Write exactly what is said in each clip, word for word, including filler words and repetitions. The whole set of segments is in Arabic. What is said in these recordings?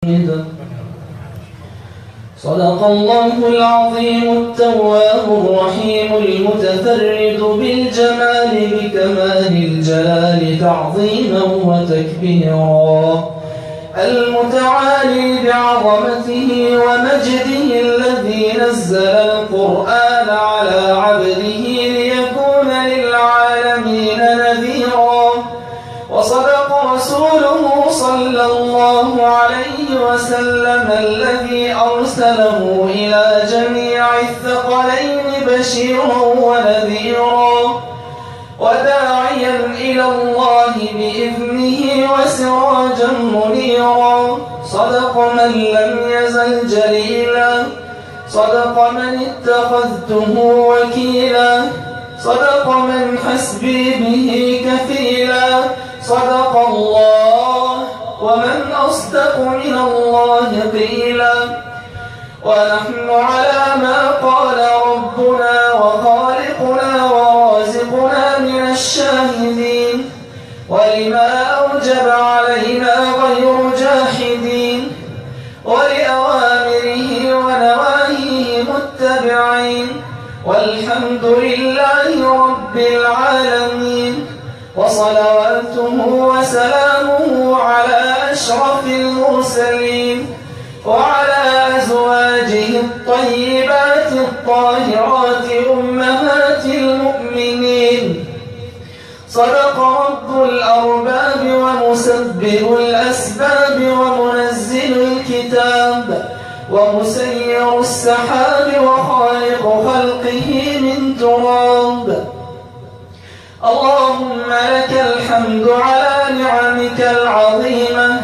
صدق الله العظيم التواب الرحيم المتفرد بالجمال بكمال الجلال تعظيما وتكبيرا، المتعالي بعظمته ومجده الذي نزل القرآن على عبده ليكون للعالمين نذيرا. وصدق رسوله صلى الله عليه وسلم الذي أرسله إلى جميع الثقلين بشيرا ونذيرا، وداعيا إلى الله بإذنه وسراجا منيرا. صدق من لم يزل جليلا، صدق من اتخذته وكيلا، صدق من حسبي به كفيلا. صدق الله ومن أصدق من الله قيلا. ونحن على ما قال ربنا وخالقنا ورازقنا من الشاهدين، ولما أوجب علينا غير جاحدين، ولأوامره ونواهيه متبعين، والحمد لله رب العالمين. وصلواته وسلامه على أشرف المرسلين وعلى أزواجه الطيبات الطاهرات أمهات المؤمنين. صدق رب الأرباب ومسبب الأسباب ومنزل الكتاب ومسير السحاب وخالق خلقه من تراب. اللهم لك الحمد على نعمك العظيمة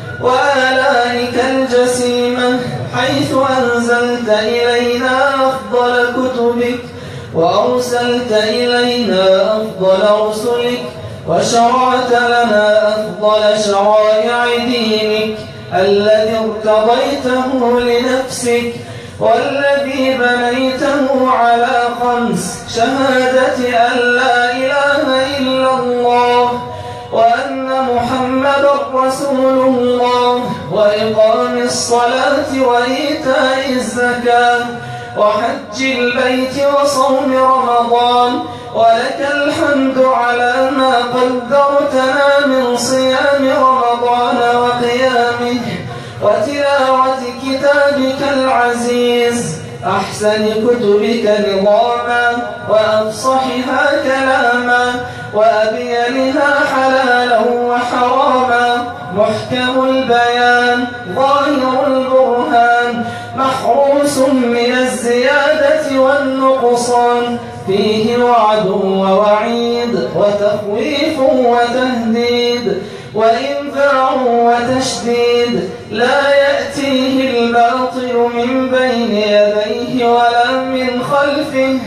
وآلائك الجسيمة، حيث أنزلت إلينا أفضل كتبك وأرسلت إلينا أفضل رسلك وشرعت لنا أفضل شرائع دينك الذي ارتضيته لنفسك والذي بنيته على خمس: شهادة أن لا إله إلا الله وأن محمدا رسول الله، وإقام الصلاة وإيتاء الزكاة وحج البيت وصوم رمضان. ولك الحمد على ما قدرتنا من صيام رمضان وقيامه وتلاوة كتابك العزيز، أحسن كتبك نظاما وأفصحها كلاما وأبينها حلالا وحراما، محكم البيان ظاهر البرهان، محروس من الزيادة والنقصان، فيه وعد ووعيد وتخويف وتهديد وإنذار وتشديد، لا يأتيه الباطل من بين يديه ولا من خلفه،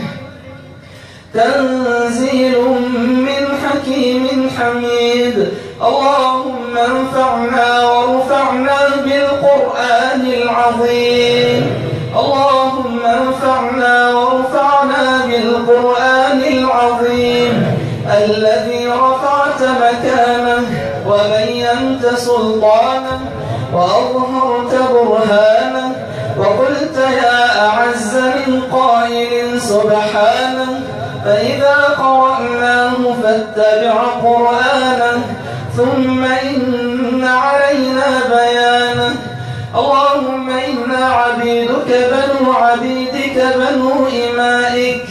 تنزيل من حكيم حميد. اللهم انفعنا وارفعنا بالقرآن العظيم، اللهم انفعنا وارفعنا بالقرآن العظيم الذي رفعت مكانه وبينت سلطانه وأظهرت برهانه، وقلت يا أعز من قائل سبحانه. فإذا قرأناه فاتبع قرآنه، ثم إن علينا بيانه. اللهم إنا عبيدك بنو عبيدك بنو إمائك،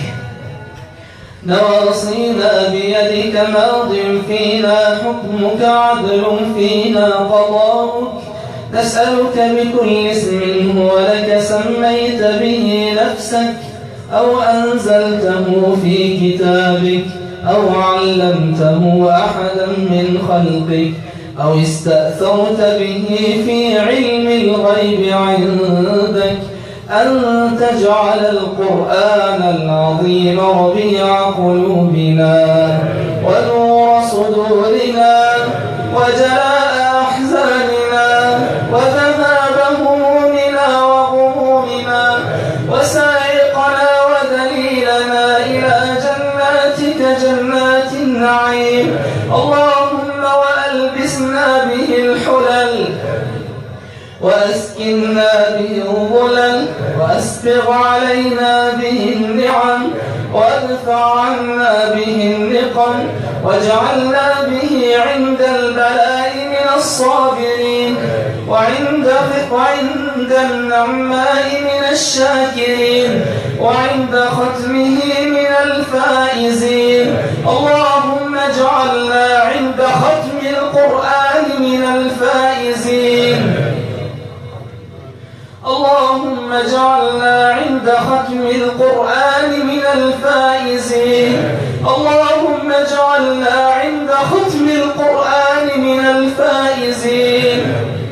نواصينا بيدك ماض فينا حكمك عدل فينا قضاؤك. نسألك بكل اسم هو لك سميت به نفسك أو أنزلته في كتابك أو علمته أحدا من خلقك أو استأثرت به في علم الغيب عندك، أن تجعل القرآن العظيم ربيع قلوبنا ونور صدورنا وجلاء أحزاننا وذهاب همومنا وغمومنا، وسائقنا ودليلنا إلى جناتك جنات النعيم. اللهم وألبسنا به الحلل وأسكننا به الظلل وأسبغ علينا به النعم وادفع عنا به النقم واجعلنا به عند البلاء من الصابرين وعند وعند النعماء من الشاكرين وعند ختمه من الفائزين. اللهم اجعلنا عند ختم القرآن من الفائزين. اللهم اجعلنا عند ختم القرآن من الفائزين. اللهم اجعلنا عند ختم القرآن من الفائزين.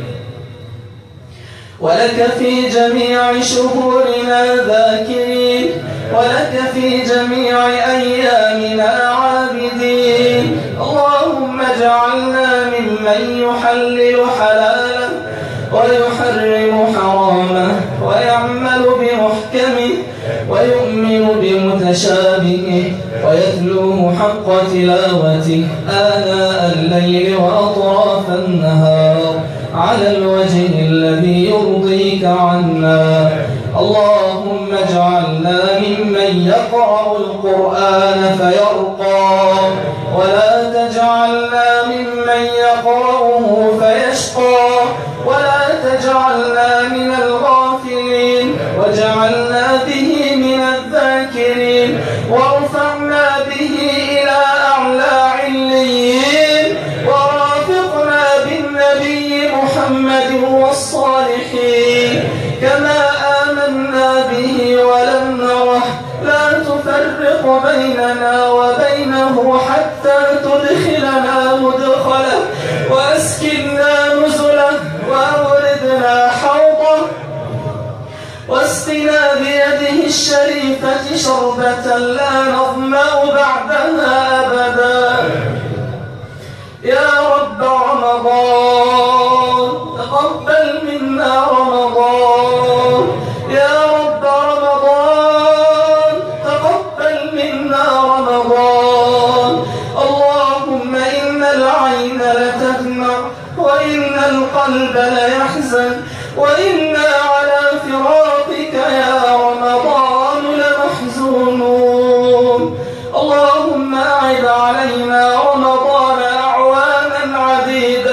ولك في جميع شهورنا ذاكرين ولك في جميع أيامنا عابدين. اللهم اجعلنا ممن يحلل حلاله ويحرم حرامه ويعمل بمحكمه ويؤمن بمتشابهه ويتلوه حق تلاوته آناء الليل وأطراف النهار على الوجه الذي يرضيك عنا. اللهم اجعلنا ممن يقرأ القرآن فيرقى ولا تجعلنا ممن يقرأه فيشقى ولا تجعلنا من الغافلين واجعلنا به من الذاكرين وارفعنا به إلى أعلى عليين ورافقنا بالنبي محمد والصالحين كما آمنا به ولم نره لا تفرق بيننا وبينه حتى تدخلنا مدخله وأسكننا نزله وأوردنا حوضه واسقنا بيده الشريفة شربة لا نظمأ بعدها أبدا. يا رب رمضان تقبل منا رمضان. يا رب رمضان تقبل منا رمضان. اللهم إن العين لتدمع وإن القلب ليحزن وإنا على فراقك يا رمضان لمحزونون. اللهم أعد علينا رمضان أعواما عديدة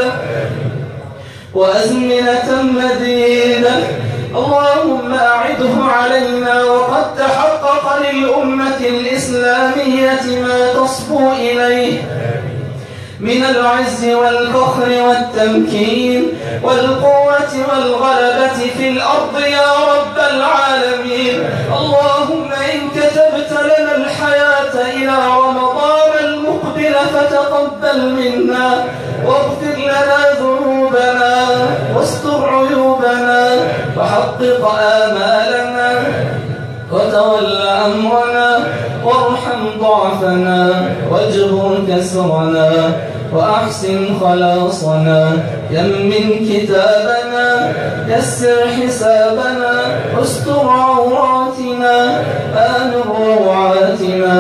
وأزمنة مديدة. اللهم أعده علينا وقد تحقق للأمة الإسلامية ما تصبو إليه من العز والفخر والتمكين والقوة والغلبة في الأرض يا رب العالمين. اللهم إن كتبت لنا الحياة إلى رمضان المقبل فتقبل منا واغفر لنا ذنوبنا واستر عيوبنا وحقق آمالنا وتول أمرنا وارحم ضعفنا واجبر كسرنا وأحسن خلاصنا يمن كتابنا يسر حسابنا استر عوراتنا آمن روعاتنا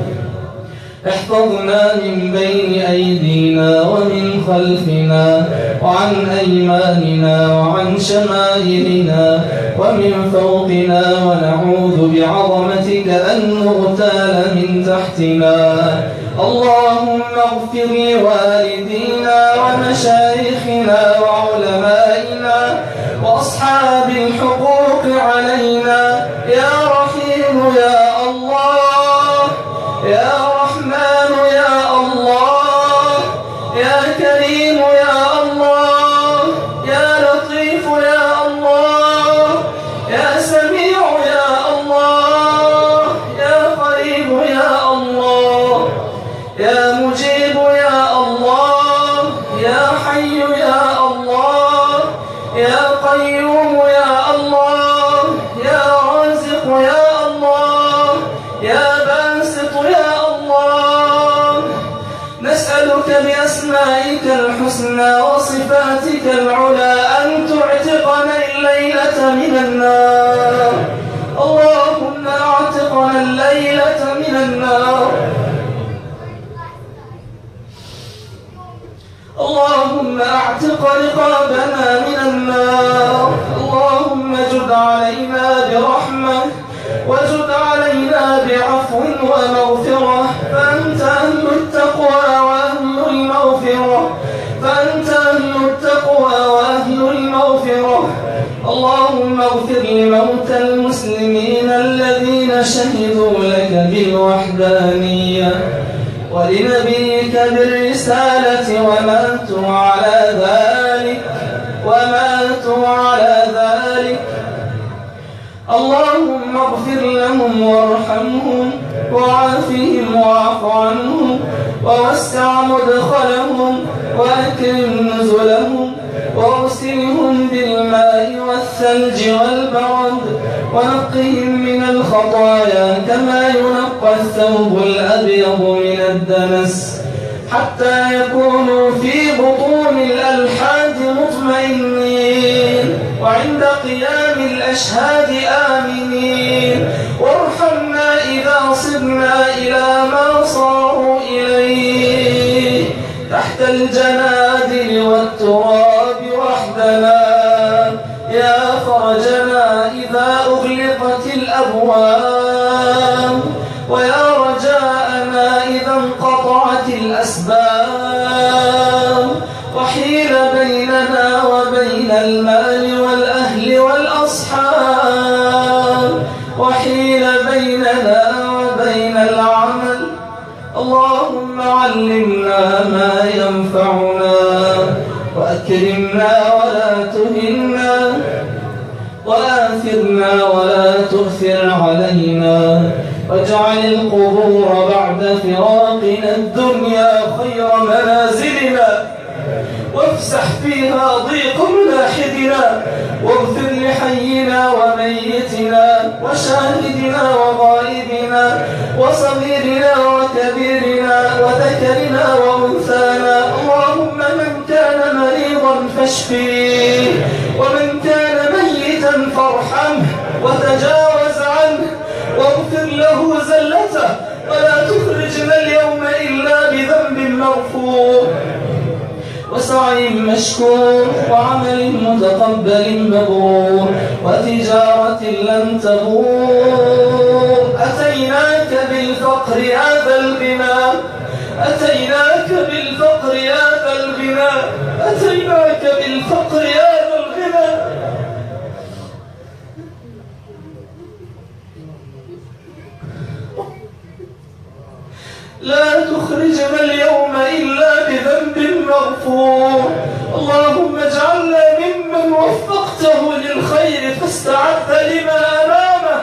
احفظنا من بين أيدينا ومن خلفنا وعن أيماننا وعن شمائلنا ومن فوقنا ونعوذ بعظمتك أن نغتال من تحتنا. اللهم اغفر لوالدينا ومشايخنا وعلمائنا وأصحاب الحقوق علينا يا رحيم يا الله يا رحمن يا الله يا كريم يا الله يا لطيف يا الله يا سميع يا الله يا قريب يا الله يا مجيب يا الله يا حي يا الله يا قيوم يا الله يا رازق يا الله يا باسط يا الله. نسألك بأسمائك الحسنى وصفاتك العلى أن تعتقنا الليلة من النار. اللهم اعتقنا الليلة من النار. اللهم أعتقنا واعتق رقابنا من النار. اللهم جد علينا برحمة وجد علينا بعفو ومغفرة، فأنت أهل التقوى وأهل المغفرة فأنت أهل التقوى وأهل المغفرة. اللهم اغفر لموتى المسلمين الذين شهدوا لك بالوحدانية ولنبيك بالرسالة وماتوا على ذلك وماتوا على ذلك. اللهم اغفر لهم وارحمهم وعافهم واعف عنهم ووسع مدخلهم وأكرم نزلهم واغسلهم بالماء والثلج والبرد ونقهم من الخطايا كما ينقى الثوب الأبيض من الدنس، حتى يكونوا في بطون الألحاد مطمئنين وعند قيام الأشهاد آمنين. وارحمنا إذا صرنا إلى ما صاروا إليه تحت الجنادل والتراب وحدنا، يا فرجنا إذا أغلقت الأبواب ويا رجاءنا إذا انقطعت الأسباب وحيل بيننا وبين المال والأهل والأصحاب وحيل بيننا وبين العمل. اللهم علمنا ما ينفعنا وأكرمنا ولا تهنا وآثرنا ولا تؤثر علينا، واجعل القبور بعد فراقنا الدنيا خير منازلنا، وافسح فيها ضيق ملاحدنا، واغفر لحينا وميتنا وشاهدنا وغائبنا وصغيرنا وكبيرنا وذكرنا وأنثانا. اللهم من كان مريضا فاشفيه، ومن كان ميتا فارحمه وتجاوز عنه واغفر له زلته، ولا تخرجنا اليوم إلا بذنب مغفور وسعي مشكور وعمل متقبل مبرور وتجارة لن تبور. أتيناك بالفقر يا ذا الغنى أتيناك بالفقر يا ذا الغنى أتيناك بالفقر يا ذا الغنى. لا تخرجنا اليوم إلا بذنب مغفور. اللهم اجعلنا ممن وفقته للخير فاستعد لما أمامه،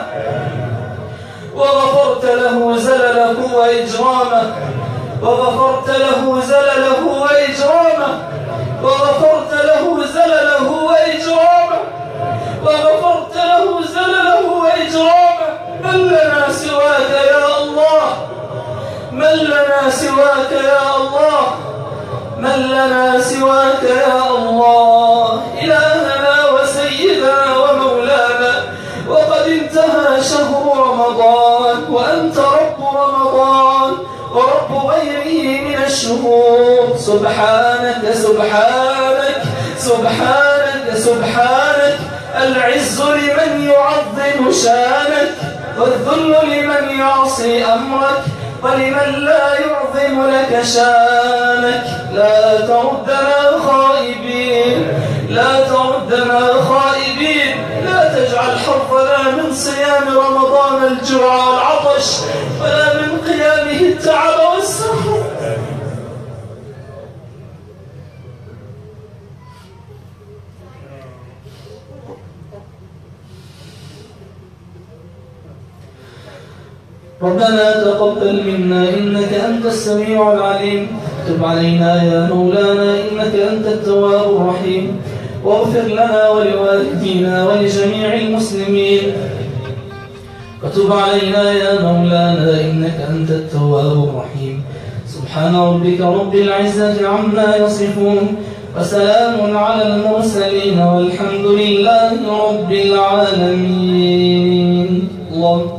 وغفرت له زلله وإجرامه وغفرت له زلله وإجرامه وغفرت له زلله وإجرامه وغفرت له زلله وإجرامه. من لنا سواك يا الله من لنا سواك يا الله من لنا سواك يا الله إلهنا وسيدنا ومولانا. وقد انتهى شهر رمضان وأنت رب رمضان ورب غيره من الشهور. سبحانك سبحانك سبحانك سبحانك. العز لمن يعظم شانك والذل لمن يعصي أمرك ولمن لا يعظم لك شانك. لا تردنا خائبين لا تردنا خائبين. لا تجعل حظنا من صيام رمضان الجوع والعطش ولا من قيامه التعب والسهر. ربنا تقبل منا إنك أنت السميع العليم. تب علينا يا مولانا إنك أنت التواب الرحيم. واغفر لنا ولوالدينا ولجميع المسلمين. وتب علينا يا مولانا إنك أنت التواب الرحيم. سبحان ربك رب العزة عما يصفون وسلام على المرسلين والحمد لله رب العالمين. الله